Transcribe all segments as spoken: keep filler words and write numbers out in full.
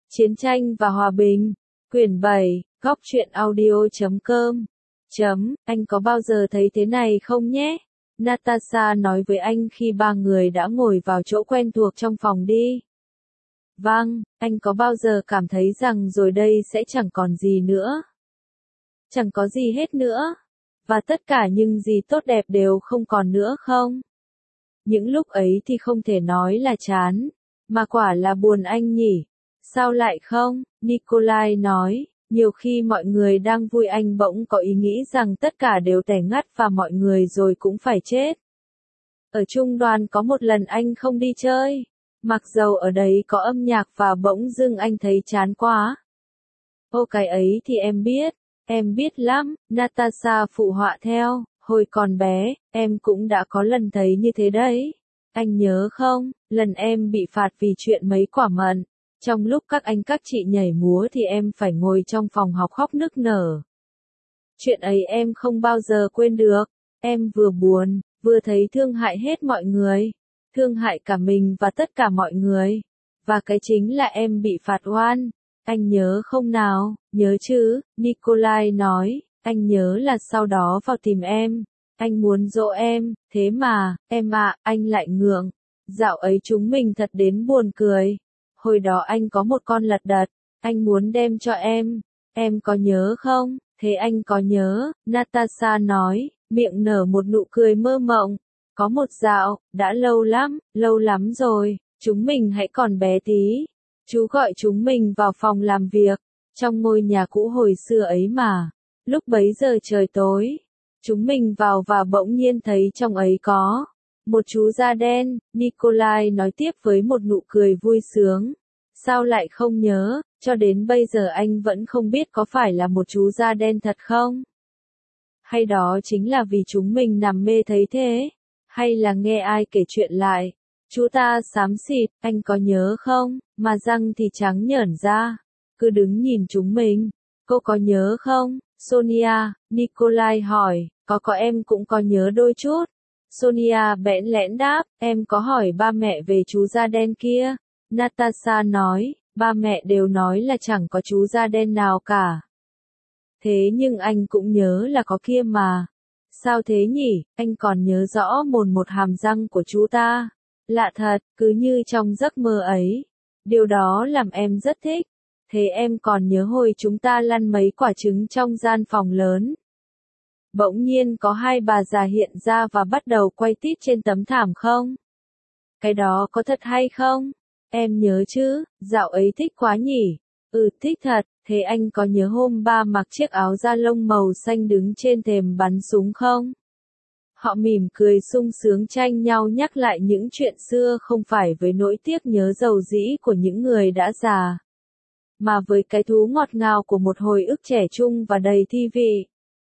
Chiến tranh và hòa bình. Quyển bảy, góc truyện audio chấm com. Chấm, anh có bao giờ thấy thế này không nhé? Natasha nói với anh khi ba người đã ngồi vào chỗ quen thuộc trong phòng đi. Vâng, anh có bao giờ cảm thấy rằng rồi đây sẽ chẳng còn gì nữa? Chẳng có gì hết nữa. Và tất cả những gì tốt đẹp đều không còn nữa không? Những lúc ấy thì không thể nói là chán, mà quả là buồn anh nhỉ? Sao lại không? Nikolai nói, nhiều khi mọi người đang vui anh bỗng có ý nghĩ rằng tất cả đều tẻ ngắt và mọi người rồi cũng phải chết. Ở trung đoàn có một lần anh không đi chơi, mặc dầu ở đấy có âm nhạc và bỗng dưng anh thấy chán quá. Ô cái ấy thì em biết, em biết lắm, Natasha phụ họa theo, hồi còn bé, em cũng đã có lần thấy như thế đấy. Anh nhớ không, lần em bị phạt vì chuyện mấy quả mận. Trong lúc các anh các chị nhảy múa thì em phải ngồi trong phòng học khóc nức nở. Chuyện ấy em không bao giờ quên được. Em vừa buồn, vừa thấy thương hại hết mọi người. Thương hại cả mình và tất cả mọi người. Và cái chính là em bị phạt oan. Anh nhớ không nào? Nhớ chứ, Nikolai nói. Anh nhớ là sau đó vào tìm em. Anh muốn dỗ em, thế mà, em ạ, à, anh lại ngượng. Dạo ấy chúng mình thật đến buồn cười. Hồi đó anh có một con lật đật, anh muốn đem cho em, em có nhớ không? Thế anh có nhớ? Natasha nói, miệng nở một nụ cười mơ mộng. Có một dạo, đã lâu lắm, lâu lắm rồi, chúng mình hãy còn bé tí. Chú gọi chúng mình vào phòng làm việc, trong ngôi nhà cũ hồi xưa ấy mà. Lúc bấy giờ trời tối, chúng mình vào và bỗng nhiên thấy trong ấy có một chú da đen, Nikolai nói tiếp với một nụ cười vui sướng. Sao lại không nhớ, cho đến bây giờ anh vẫn không biết có phải là một chú da đen thật không? Hay đó chính là vì chúng mình nằm mê thấy thế? Hay là nghe ai kể chuyện lại? Chú ta xám xịt, anh có nhớ không? Mà răng thì trắng nhởn ra. Cứ đứng nhìn chúng mình. Cô có nhớ không? Sonia, Nikolai hỏi, có có em cũng có nhớ đôi chút. Sonia bẽn lẽn đáp, em có hỏi ba mẹ về chú da đen kia. Natasha nói, ba mẹ đều nói là chẳng có chú da đen nào cả. Thế nhưng anh cũng nhớ là có kia mà. Sao thế nhỉ, anh còn nhớ rõ mồn một hàm răng của chú ta. Lạ thật, cứ như trong giấc mơ ấy. Điều đó làm em rất thích. Thế em còn nhớ hồi chúng ta lăn mấy quả trứng trong gian phòng lớn. Bỗng nhiên có hai bà già hiện ra và bắt đầu quay tít trên tấm thảm không? Cái đó có thật hay không? Em nhớ chứ, dạo ấy thích quá nhỉ? Ừ, thích thật, thế anh có nhớ hôm ba mặc chiếc áo da lông màu xanh đứng trên thềm bắn súng không? Họ mỉm cười sung sướng tranh nhau nhắc lại những chuyện xưa không phải với nỗi tiếc nhớ dầu dĩ của những người đã già, mà với cái thú ngọt ngào của một hồi ức trẻ trung và đầy thi vị.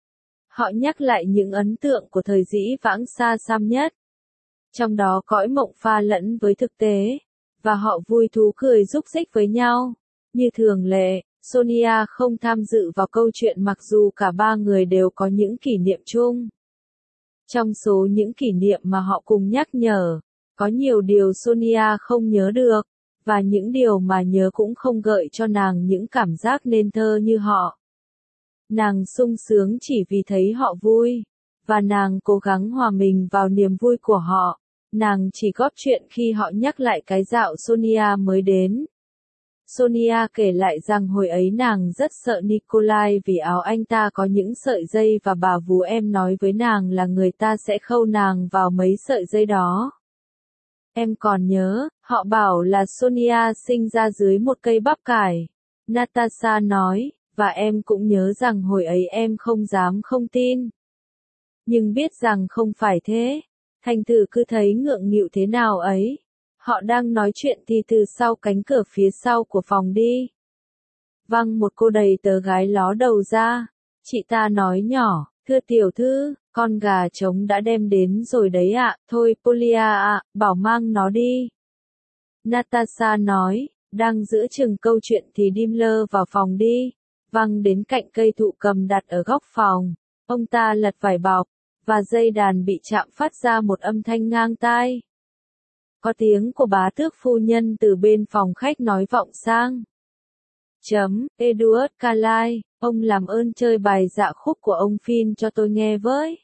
Họ nhắc lại những ấn tượng của thời dĩ vãng xa xăm nhất. Trong đó cõi mộng pha lẫn với thực tế. Và họ vui thú cười rúc rích với nhau. Như thường lệ, Sonia không tham dự vào câu chuyện mặc dù cả ba người đều có những kỷ niệm chung. Trong số những kỷ niệm mà họ cùng nhắc nhở, có nhiều điều Sonia không nhớ được, và những điều mà nhớ cũng không gợi cho nàng những cảm giác nên thơ như họ. Nàng sung sướng chỉ vì thấy họ vui, và nàng cố gắng hòa mình vào niềm vui của họ. Nàng chỉ góp chuyện khi họ nhắc lại cái dạo Sonia mới đến. Sonia kể lại rằng hồi ấy nàng rất sợ Nikolai vì áo anh ta có những sợi dây và bà vú em nói với nàng là người ta sẽ khâu nàng vào mấy sợi dây đó. Em còn nhớ, họ bảo là Sonia sinh ra dưới một cây bắp cải. Natasha nói, và em cũng nhớ rằng hồi ấy em không dám không tin. Nhưng biết rằng không phải thế. Thành thử cứ thấy ngượng nghịu thế nào ấy. Họ đang nói chuyện thì từ sau cánh cửa phía sau của phòng đi. Văng một cô đầy tớ gái ló đầu ra. Chị ta nói nhỏ, thưa tiểu thư, con gà trống đã đem đến rồi đấy ạ, thôi Polia ạ, bảo mang nó đi. Natasha nói, đang giữa chừng câu chuyện thì Daimler vào phòng đi. Văng đến cạnh cây thụ cầm đặt ở góc phòng. Ông ta lật vải bọc. Và dây đàn bị chạm phát ra một âm thanh ngang tai. Có tiếng của bá tước phu nhân từ bên phòng khách nói vọng sang. Chấm, Edward Carlyle, ông làm ơn chơi bài dạ khúc của ông Finn cho tôi nghe với.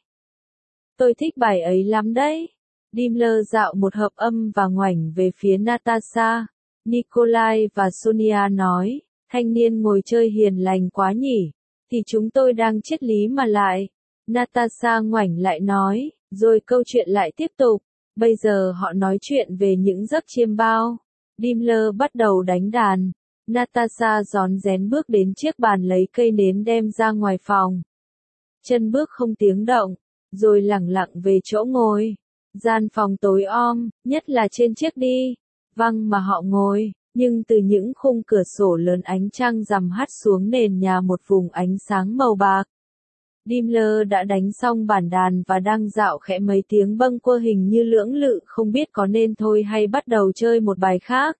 Tôi thích bài ấy lắm đấy. Dimmler dạo một hợp âm và ngoảnh về phía Natasha. Nikolai và Sonia nói, thanh niên ngồi chơi hiền lành quá nhỉ, thì chúng tôi đang triết lý mà lại. Natasha ngoảnh lại nói, rồi câu chuyện lại tiếp tục. Bây giờ họ nói chuyện về những giấc chiêm bao. Dimmler bắt đầu đánh đàn. Natasha rón rén bước đến chiếc bàn lấy cây nến đem ra ngoài phòng. Chân bước không tiếng động, rồi lẳng lặng về chỗ ngồi. Gian phòng tối om, nhất là trên chiếc đi văng mà họ ngồi, nhưng từ những khung cửa sổ lớn ánh trăng rằm hắt xuống nền nhà một vùng ánh sáng màu bạc. Dimmler đã đánh xong bản đàn và đang dạo khẽ mấy tiếng bâng quơ hình như lưỡng lự không biết có nên thôi hay bắt đầu chơi một bài khác.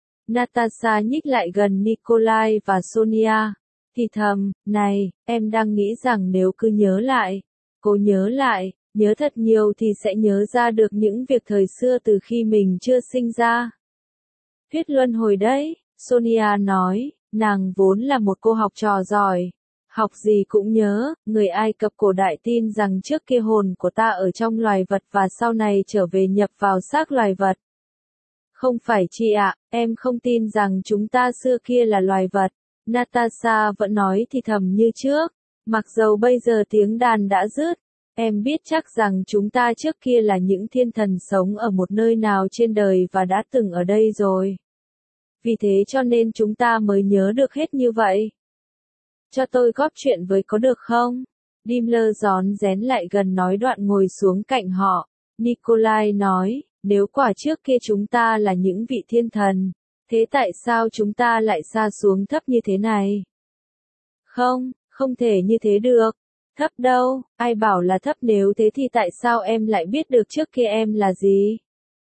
Natasha nhích lại gần Nikolai và Sonia, thì thầm, này, em đang nghĩ rằng nếu cứ nhớ lại, cố nhớ lại, nhớ thật nhiều thì sẽ nhớ ra được những việc thời xưa từ khi mình chưa sinh ra. Thuyết luân hồi đấy, Sonia nói, nàng vốn là một cô học trò giỏi. Học gì cũng nhớ, người Ai Cập cổ đại tin rằng trước kia hồn của ta ở trong loài vật và sau này trở về nhập vào xác loài vật. Không phải chị ạ, em không tin rằng chúng ta xưa kia là loài vật. Natasha vẫn nói thì thầm như trước, mặc dầu bây giờ tiếng đàn đã dứt. Em biết chắc rằng chúng ta trước kia là những thiên thần sống ở một nơi nào trên đời và đã từng ở đây rồi. Vì thế cho nên chúng ta mới nhớ được hết như vậy. Cho tôi góp chuyện với có được không? Dimmler rón rén lại gần nói đoạn ngồi xuống cạnh họ. Nikolai nói, nếu quả trước kia chúng ta là những vị thiên thần, thế tại sao chúng ta lại sa xuống thấp như thế này? Không, không thể như thế được. Thấp đâu, ai bảo là thấp, nếu thế thì tại sao em lại biết được trước kia em là gì?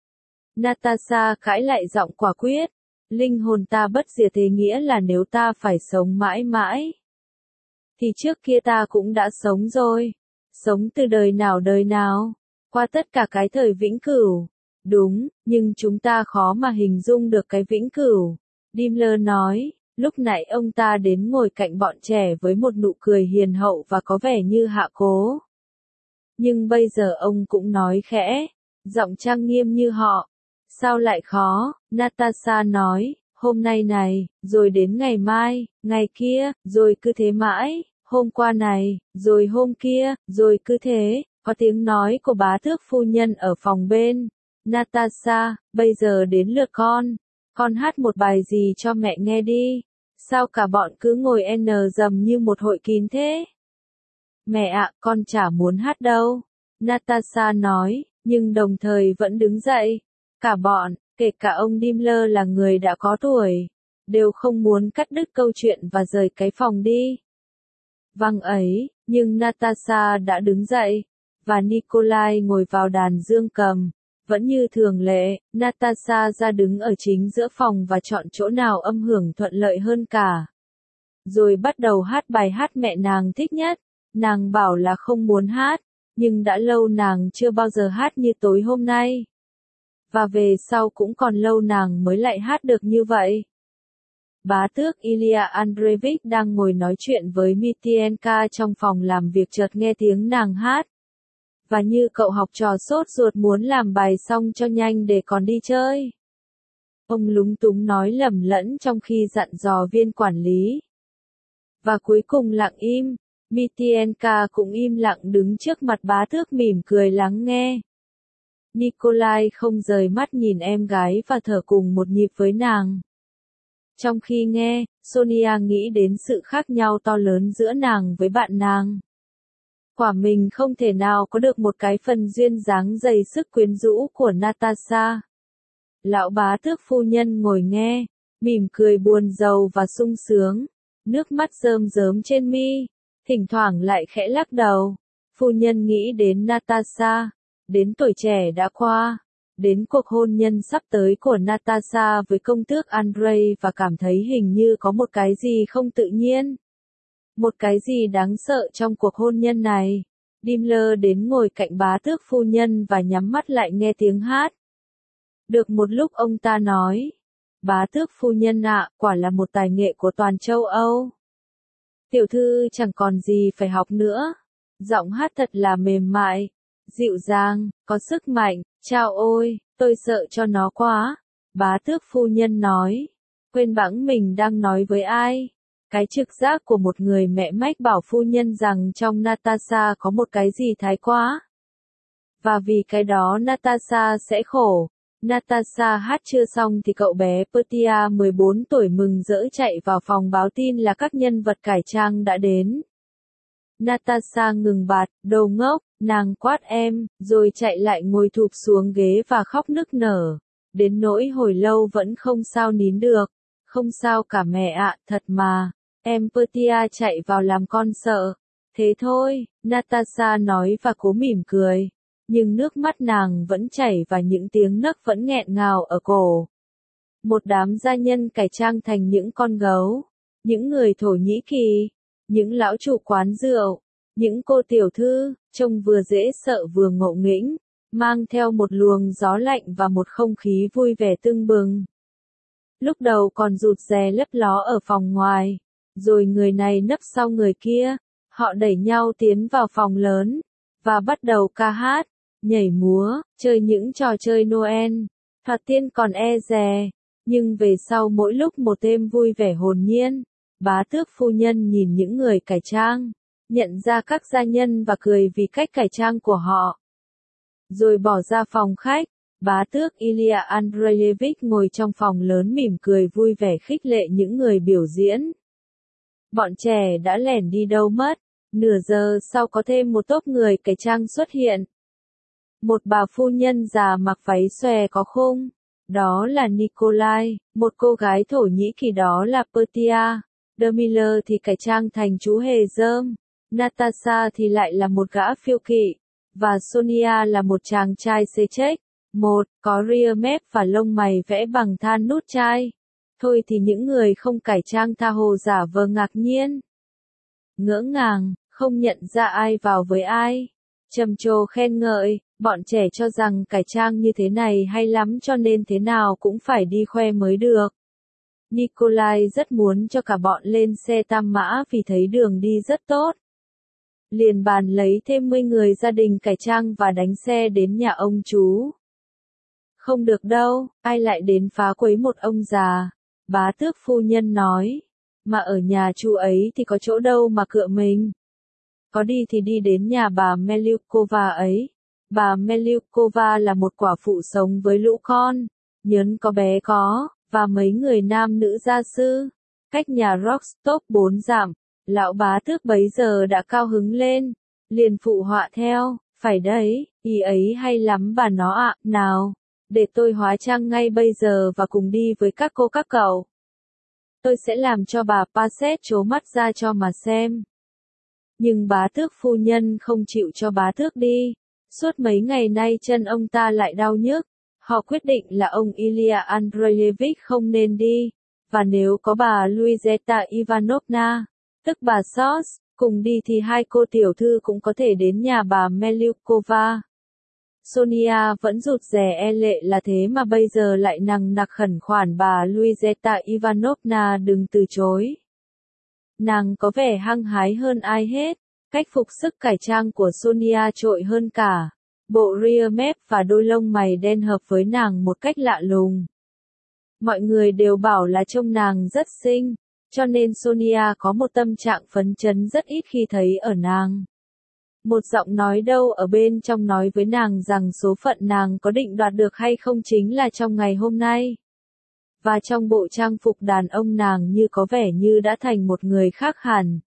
Natasha cãi lại giọng quả quyết. Linh hồn ta bất diệt thế nghĩa là nếu ta phải sống mãi mãi, thì trước kia ta cũng đã sống rồi. Sống từ đời nào đời nào, qua tất cả cái thời vĩnh cửu. Đúng, nhưng chúng ta khó mà hình dung được cái vĩnh cửu. Dimmler nói, lúc nãy ông ta đến ngồi cạnh bọn trẻ với một nụ cười hiền hậu và có vẻ như hạ cố. Nhưng bây giờ ông cũng nói khẽ, giọng trang nghiêm như họ. Sao lại khó? Natasha nói, hôm nay này, rồi đến ngày mai, ngày kia, rồi cứ thế mãi, hôm qua này, rồi hôm kia, rồi cứ thế. Có tiếng nói của bá tước phu nhân ở phòng bên. Natasha, bây giờ đến lượt con. Con hát một bài gì cho mẹ nghe đi. Sao cả bọn cứ ngồi n dầm như một hội kín thế? Mẹ ạ, con chả muốn hát đâu. Natasha nói, nhưng đồng thời vẫn đứng dậy. Cả bọn, kể cả ông Dimmler là người đã có tuổi, đều không muốn cắt đứt câu chuyện và rời cái phòng đi. Vâng ấy, nhưng Natasha đã đứng dậy, và Nikolai ngồi vào đàn dương cầm. Vẫn như thường lệ, Natasha ra đứng ở chính giữa phòng và chọn chỗ nào âm hưởng thuận lợi hơn cả. Rồi bắt đầu hát bài hát mẹ nàng thích nhất. Nàng bảo là không muốn hát, nhưng đã lâu nàng chưa bao giờ hát như tối hôm nay. Và về sau cũng còn lâu nàng mới lại hát được như vậy. Bá tước Ilya Andreevich đang ngồi nói chuyện với Mitienka trong phòng làm việc chợt nghe tiếng nàng hát. Và như cậu học trò sốt ruột muốn làm bài xong cho nhanh để còn đi chơi. Ông lúng túng nói lầm lẫn trong khi dặn dò viên quản lý. Và cuối cùng lặng im, Mitienka cũng im lặng đứng trước mặt bá tước mỉm cười lắng nghe. Nikolai không rời mắt nhìn em gái và thở cùng một nhịp với nàng. Trong khi nghe, Sonia nghĩ đến sự khác nhau to lớn giữa nàng với bạn nàng. Quả mình không thể nào có được một cái phần duyên dáng dày sức quyến rũ của Natasha. Lão bá tước phu nhân ngồi nghe, mỉm cười buồn rầu và sung sướng, nước mắt rơm rớm trên mi, thỉnh thoảng lại khẽ lắc đầu. Phu nhân nghĩ đến Natasha, đến tuổi trẻ đã qua, đến cuộc hôn nhân sắp tới của Natasha với công tước Andrei và cảm thấy hình như có một cái gì không tự nhiên. Một cái gì đáng sợ trong cuộc hôn nhân này. Dimmler đến ngồi cạnh bá tước phu nhân và nhắm mắt lại nghe tiếng hát. Được một lúc ông ta nói, Bá tước phu nhân ạ, quả là một tài nghệ của toàn châu Âu. Tiểu thư chẳng còn gì phải học nữa. Giọng hát thật là mềm mại, dịu dàng, có sức mạnh. Chao ôi, tôi sợ cho nó quá. Bá tước phu nhân nói. Quên bẵng mình đang nói với ai. Cái trực giác của một người mẹ mách bảo phu nhân rằng trong Natasha có một cái gì thái quá. Và vì cái đó Natasha sẽ khổ. Natasha hát chưa xong thì cậu bé Petia mười bốn tuổi mừng rỡ chạy vào phòng báo tin là các nhân vật cải trang đã đến. Natasha ngừng bạt, đồ ngốc, nàng quát em, rồi chạy lại ngồi thụp xuống ghế và khóc nức nở. Đến nỗi hồi lâu vẫn không sao nín được. Không sao cả mẹ ạ, thật mà. Em Petia chạy vào làm con sợ. Thế thôi, Natasha nói và cố mỉm cười. Nhưng nước mắt nàng vẫn chảy và những tiếng nấc vẫn nghẹn ngào ở cổ. Một đám gia nhân cải trang thành những con gấu, những người Thổ Nhĩ Kỳ, những lão chủ quán rượu, những cô tiểu thư, trông vừa dễ sợ vừa ngộ nghĩnh, mang theo một luồng gió lạnh và một không khí vui vẻ tưng bừng. Lúc đầu còn rụt rè lấp ló ở phòng ngoài, rồi người này nấp sau người kia, họ đẩy nhau tiến vào phòng lớn, và bắt đầu ca hát, nhảy múa, chơi những trò chơi Noel. Thoạt tiên còn e dè, nhưng về sau mỗi lúc một thêm vui vẻ hồn nhiên. Bá tước phu nhân nhìn những người cải trang, nhận ra các gia nhân và cười vì cách cải trang của họ. Rồi bỏ ra phòng khách, bá tước Ilya Andreyevich ngồi trong phòng lớn mỉm cười vui vẻ khích lệ những người biểu diễn. Bọn trẻ đã lẻn đi đâu mất, nửa giờ sau có thêm một tốp người cải trang xuất hiện. Một bà phu nhân già mặc váy xòe có khung, đó là Nikolai, một cô gái Thổ Nhĩ Kỳ đó là Petia, Demiller thì cải trang thành chú hề rơm, Natasha thì lại là một gã phiêu kỵ, và Sonia là một chàng trai xê chếch, một, có ria mép và lông mày vẽ bằng than nút chai. Thôi thì những người không cải trang tha hồ giả vờ ngạc nhiên, ngỡ ngàng, không nhận ra ai vào với ai. Trầm trồ khen ngợi, bọn trẻ cho rằng cải trang như thế này hay lắm cho nên thế nào cũng phải đi khoe mới được. Nikolai rất muốn cho cả bọn lên xe tam mã vì thấy đường đi rất tốt. Liền bàn lấy thêm mười người gia đình cải trang và đánh xe đến nhà ông chú. Không được đâu, ai lại đến phá quấy một ông già, bá tước phu nhân nói. Mà ở nhà chú ấy thì có chỗ đâu mà cựa mình. Có đi thì đi đến nhà bà Melyukova ấy. Bà Melyukova là một quả phụ sống với lũ con, nhớn có bé có, và mấy người nam nữ gia sư. Cách nhà Rostov bốn dặm, lão bá tước bấy giờ đã cao hứng lên, liền phụ họa theo, phải đấy, ý ấy hay lắm bà nó ạ, nào, để tôi hóa trang ngay bây giờ và cùng đi với các cô các cậu. Tôi sẽ làm cho bà Passet trố mắt ra cho mà xem. Nhưng bá tước phu nhân không chịu cho bá tước đi. Suốt mấy ngày nay chân ông ta lại đau nhức. Họ quyết định là ông Ilya Andreyevich không nên đi. Và nếu có bà Luizeta Ivanovna, tức bà Sos, cùng đi thì hai cô tiểu thư cũng có thể đến nhà bà Melyukova. Sonia vẫn rụt rè e lệ là thế mà bây giờ lại nằng nặc khẩn khoản bà Luizeta Ivanovna đừng từ chối. Nàng có vẻ hăng hái hơn ai hết, cách phục sức cải trang của Sonia trội hơn cả. Bộ ria mép và đôi lông mày đen hợp với nàng một cách lạ lùng. Mọi người đều bảo là trông nàng rất xinh, cho nên Sonia có một tâm trạng phấn chấn rất ít khi thấy ở nàng. Một giọng nói đâu ở bên trong nói với nàng rằng số phận nàng có định đoạt được hay không chính là trong ngày hôm nay. Và trong bộ trang phục đàn ông nàng như có vẻ như đã thành một người khác hẳn.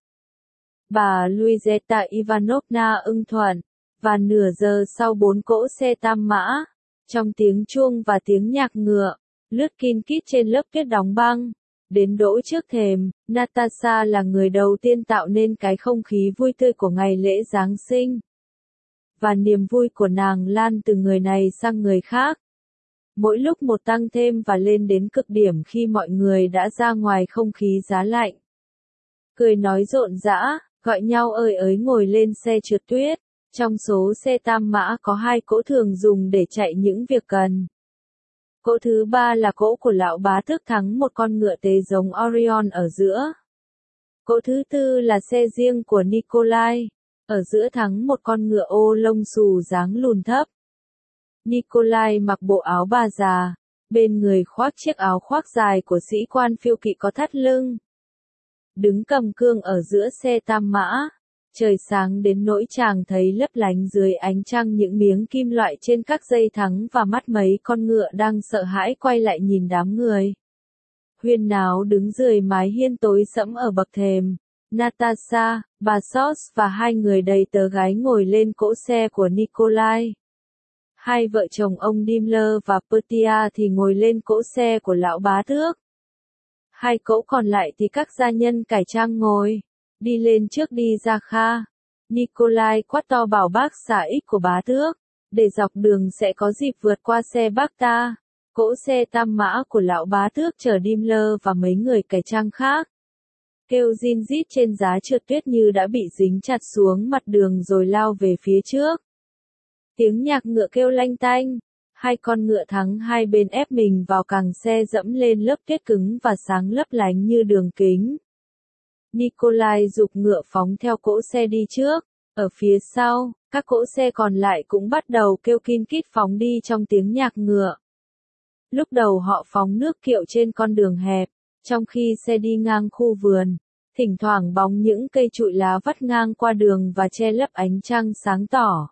Bà Luizeta Ivanovna ưng thuận, và nửa giờ sau bốn cỗ xe tam mã, trong tiếng chuông và tiếng nhạc ngựa, lướt kin kít trên lớp tuyết đóng băng, đến đỗ trước thềm. Natasha là người đầu tiên tạo nên cái không khí vui tươi của ngày lễ Giáng sinh. Và niềm vui của nàng lan từ người này sang người khác. Mỗi lúc một tăng thêm và lên đến cực điểm khi mọi người đã ra ngoài không khí giá lạnh. Cười nói rộn rã, gọi nhau ơi ới ngồi lên xe trượt tuyết. Trong số xe tam mã có hai cỗ thường dùng để chạy những việc cần. Cỗ thứ ba là cỗ của lão bá tước thắng một con ngựa tế giống Orion ở giữa. Cỗ thứ tư là xe riêng của Nikolai, ở giữa thắng một con ngựa ô lông xù dáng lùn thấp. Nikolai mặc bộ áo bà già, bên người khoác chiếc áo khoác dài của sĩ quan phiêu kỵ có thắt lưng. Đứng cầm cương ở giữa xe tam mã, trời sáng đến nỗi chàng thấy lấp lánh dưới ánh trăng những miếng kim loại trên các dây thắng và mắt mấy con ngựa đang sợ hãi quay lại nhìn đám người. Huyên náo đứng dưới mái hiên tối sẫm ở bậc thềm. Natasha, bà Sos và hai người đầy tớ gái ngồi lên cỗ xe của Nikolai. Hai vợ chồng ông Daimler và Petia thì ngồi lên cỗ xe của lão bá tước. Hai cỗ còn lại thì các gia nhân cải trang ngồi. Đi lên trước đi ra Kha. Nikolai quát to bảo bác xà ích của bá tước, để dọc đường sẽ có dịp vượt qua xe bác ta. Cỗ xe tam mã của lão bá tước chở Daimler và mấy người cải trang khác. Kêu rin rít trên giá trượt tuyết như đã bị dính chặt xuống mặt đường rồi lao về phía trước. Tiếng nhạc ngựa kêu lanh tanh. Hai con ngựa thắng hai bên ép mình vào càng xe dẫm lên lớp tuyết cứng và sáng lấp lánh như đường kính. Nikolai giục ngựa phóng theo cỗ xe đi trước. Ở phía sau, các cỗ xe còn lại cũng bắt đầu kêu kin kít phóng đi trong tiếng nhạc ngựa. Lúc đầu họ phóng nước kiệu trên con đường hẹp, trong khi xe đi ngang khu vườn, thỉnh thoảng bóng những cây trụi lá vắt ngang qua đường và che lấp ánh trăng sáng tỏ.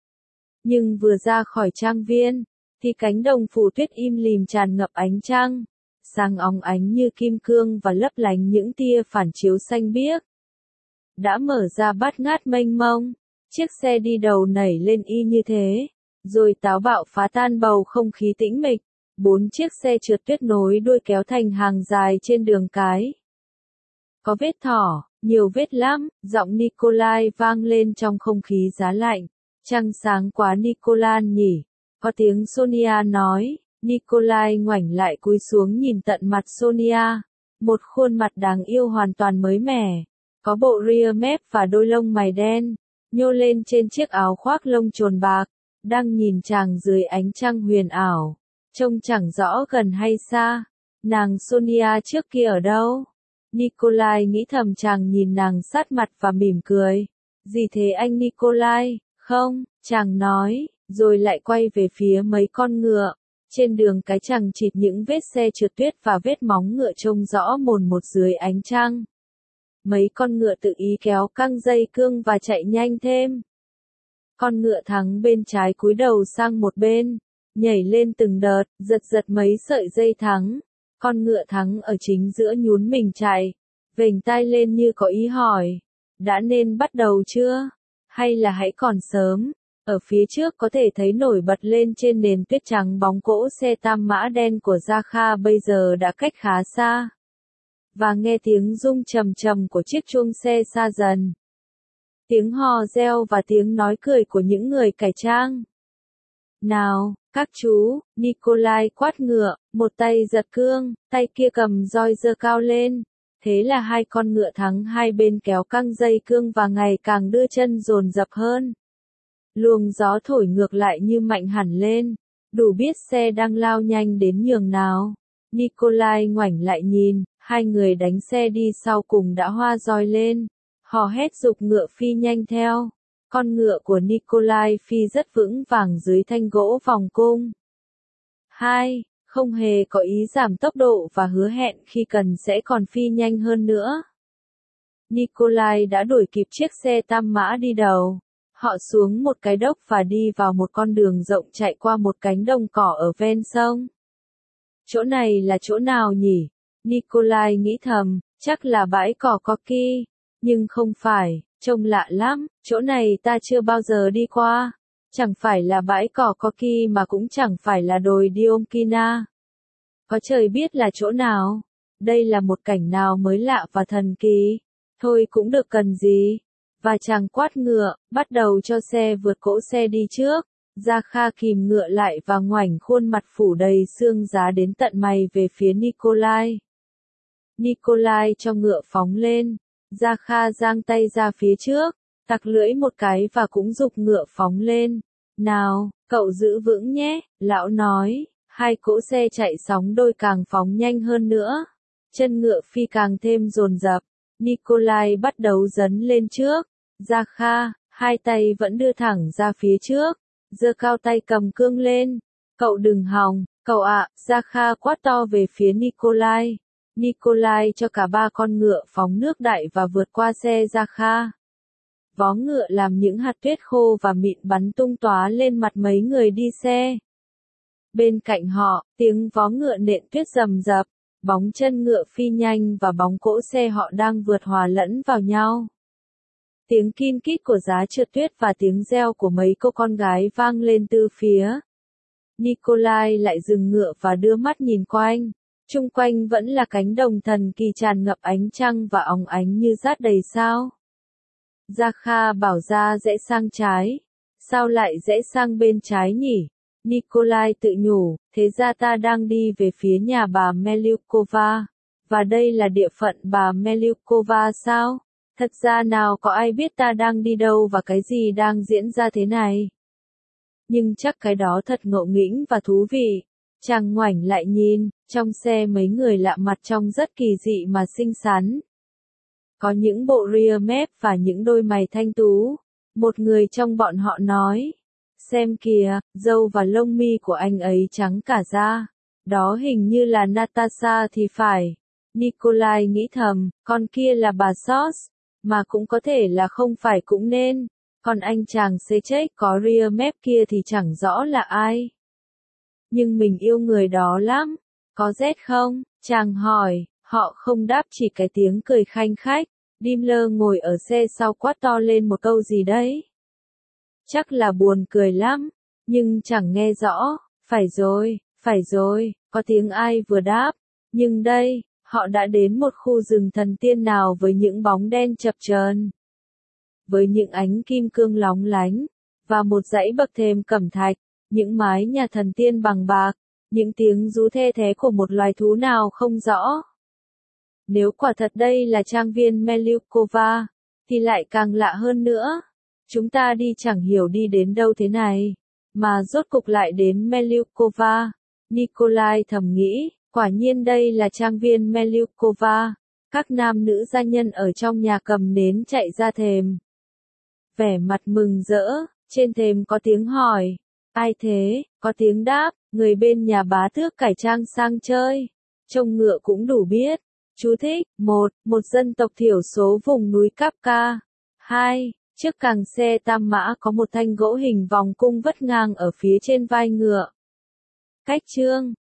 Nhưng vừa ra khỏi trang viên, thì cánh đồng phủ tuyết im lìm tràn ngập ánh trăng, sáng óng ánh như kim cương và lấp lánh những tia phản chiếu xanh biếc. Đã mở ra bát ngát mênh mông, chiếc xe đi đầu nảy lên y như thế, rồi táo bạo phá tan bầu không khí tĩnh mịch. Bốn chiếc xe trượt tuyết nối đuôi kéo thành hàng dài trên đường cái. Có vết thỏ, nhiều vết lắm, giọng Nikolai vang lên trong không khí giá lạnh. Trăng sáng quá Nikolai nhỉ? Có tiếng Sonia nói. Nikolai ngoảnh lại cúi xuống nhìn tận mặt Sonia. Một khuôn mặt đáng yêu hoàn toàn mới mẻ. Có bộ rear mép và đôi lông mày đen, nhô lên trên chiếc áo khoác lông trồn bạc, đang nhìn chàng dưới ánh trăng huyền ảo. Trông chẳng rõ gần hay xa. Nàng Sonia trước kia ở đâu? Nikolai nghĩ thầm, chàng nhìn nàng sát mặt và mỉm cười. Gì thế anh Nikolai? Không, chàng nói, rồi lại quay về phía mấy con ngựa. Trên đường cái chằng chịt những vết xe trượt tuyết và vết móng ngựa trông rõ mồn một dưới ánh trăng. Mấy con ngựa tự ý kéo căng dây cương và chạy nhanh thêm. Con ngựa thắng bên trái cúi đầu sang một bên, nhảy lên từng đợt, giật giật mấy sợi dây thắng. Con ngựa thắng ở chính giữa nhún mình chạy, vểnh tai lên như có ý hỏi, đã nên bắt đầu chưa? Hay là hãy còn sớm? Ở phía trước có thể thấy nổi bật lên trên nền tuyết trắng bóng cỗ xe tam mã đen của Gia Kha bây giờ đã cách khá xa. Và nghe tiếng rung trầm trầm của chiếc chuông xe xa dần. Tiếng hò reo và tiếng nói cười của những người cải trang. Nào, các chú, Nikolai quát ngựa, một tay giật cương, tay kia cầm roi giơ cao lên. Thế là hai con ngựa thắng hai bên kéo căng dây cương và ngày càng đưa chân dồn dập hơn. Luồng gió thổi ngược lại như mạnh hẳn lên, đủ biết xe đang lao nhanh đến nhường nào. Nikolai ngoảnh lại nhìn, hai người đánh xe đi sau cùng đã hoa roi lên, hò hét giục ngựa phi nhanh theo. Con ngựa của Nikolai phi rất vững vàng dưới thanh gỗ vòng cung. Hai, không hề có ý giảm tốc độ và hứa hẹn khi cần sẽ còn phi nhanh hơn nữa. Nikolai đã đuổi kịp chiếc xe tam mã đi đầu. Họ xuống một cái dốc và đi vào một con đường rộng chạy qua một cánh đồng cỏ ở ven sông. Chỗ này là chỗ nào nhỉ? Nikolai nghĩ thầm, chắc là bãi cỏ Corky, nhưng không phải, trông lạ lắm, chỗ này ta chưa bao giờ đi qua. Chẳng phải là bãi cỏ Corky mà cũng chẳng phải là đồi Diomkina. Có trời biết là chỗ nào? Đây là một cảnh nào mới lạ và thần kỳ. Thôi cũng được cần gì. Và chàng quát ngựa, bắt đầu cho xe vượt cỗ xe đi trước. Gia Kha kìm ngựa lại và ngoảnh khuôn mặt phủ đầy xương giá đến tận mày về phía Nikolai. Nikolai cho ngựa phóng lên. Gia Kha giang tay ra phía trước, tặc lưỡi một cái và cũng giục ngựa phóng lên. Nào, cậu giữ vững nhé, lão nói. Hai cỗ xe chạy sóng đôi càng phóng nhanh hơn nữa. Chân ngựa phi càng thêm dồn dập. Nikolai bắt đầu dấn lên trước. Zakha, hai tay vẫn đưa thẳng ra phía trước. Giơ cao tay cầm cương lên. Cậu đừng hòng, cậu ạ, Zakha quát to về phía Nikolai. Nikolai cho cả ba con ngựa phóng nước đại và vượt qua xe Zakha. Vó ngựa làm những hạt tuyết khô và mịn bắn tung tóa lên mặt mấy người đi xe. Bên cạnh họ, tiếng vó ngựa nện tuyết rầm rập, bóng chân ngựa phi nhanh và bóng cỗ xe họ đang vượt hòa lẫn vào nhau. Tiếng kin kít của giá trượt tuyết và tiếng reo của mấy cô con gái vang lên từ phía. Nikolai lại dừng ngựa và đưa mắt nhìn quanh. Chung quanh vẫn là cánh đồng thần kỳ tràn ngập ánh trăng và óng ánh như rát đầy sao. Zakha bảo ra rẽ sang trái. Sao lại rẽ sang bên trái nhỉ? Nikolai tự nhủ, thế ra ta đang đi về phía nhà bà Melyukova. Và đây là địa phận bà Melyukova sao? Thật ra nào có ai biết ta đang đi đâu và cái gì đang diễn ra thế này. Nhưng chắc cái đó thật ngộ nghĩnh và thú vị. Chàng ngoảnh lại nhìn, trong xe mấy người lạ mặt trông rất kỳ dị mà xinh xắn. Có những bộ ria mép và những đôi mày thanh tú. Một người trong bọn họ nói, xem kìa, râu và lông mi của anh ấy trắng cả da. Đó hình như là Natasha thì phải. Nikolai nghĩ thầm, con kia là bà Sos, mà cũng có thể là không phải cũng nên. Còn anh chàng xê chết có ria mép kia thì chẳng rõ là ai. Nhưng mình yêu người đó lắm. Có rét không? Chàng hỏi, họ không đáp chỉ cái tiếng cười khanh khách. Daimler ngồi ở xe sau quát to lên một câu gì đấy. Chắc là buồn cười lắm, nhưng chẳng nghe rõ. Phải rồi, phải rồi, có tiếng ai vừa đáp. Nhưng đây, họ đã đến một khu rừng thần tiên nào với những bóng đen chập chờn, với những ánh kim cương lóng lánh, và một dãy bậc thềm cẩm thạch, những mái nhà thần tiên bằng bạc, những tiếng rú the thé của một loài thú nào không rõ. Nếu quả thật đây là trang viên Melyukova, thì lại càng lạ hơn nữa. Chúng ta đi chẳng hiểu đi đến đâu thế này, mà rốt cục lại đến Melyukova. Nikolai thầm nghĩ, quả nhiên đây là trang viên Melyukova. Các nam nữ gia nhân ở trong nhà cầm nến chạy ra thềm. Vẻ mặt mừng rỡ, trên thềm có tiếng hỏi, ai thế, có tiếng đáp, người bên nhà bá tước cải trang sang chơi. Trông ngựa cũng đủ biết. Chú thích, một, một dân tộc thiểu số vùng núi Kapka. hai, trước càng xe tam mã có một thanh gỗ hình vòng cung vất ngang ở phía trên vai ngựa. Cách chương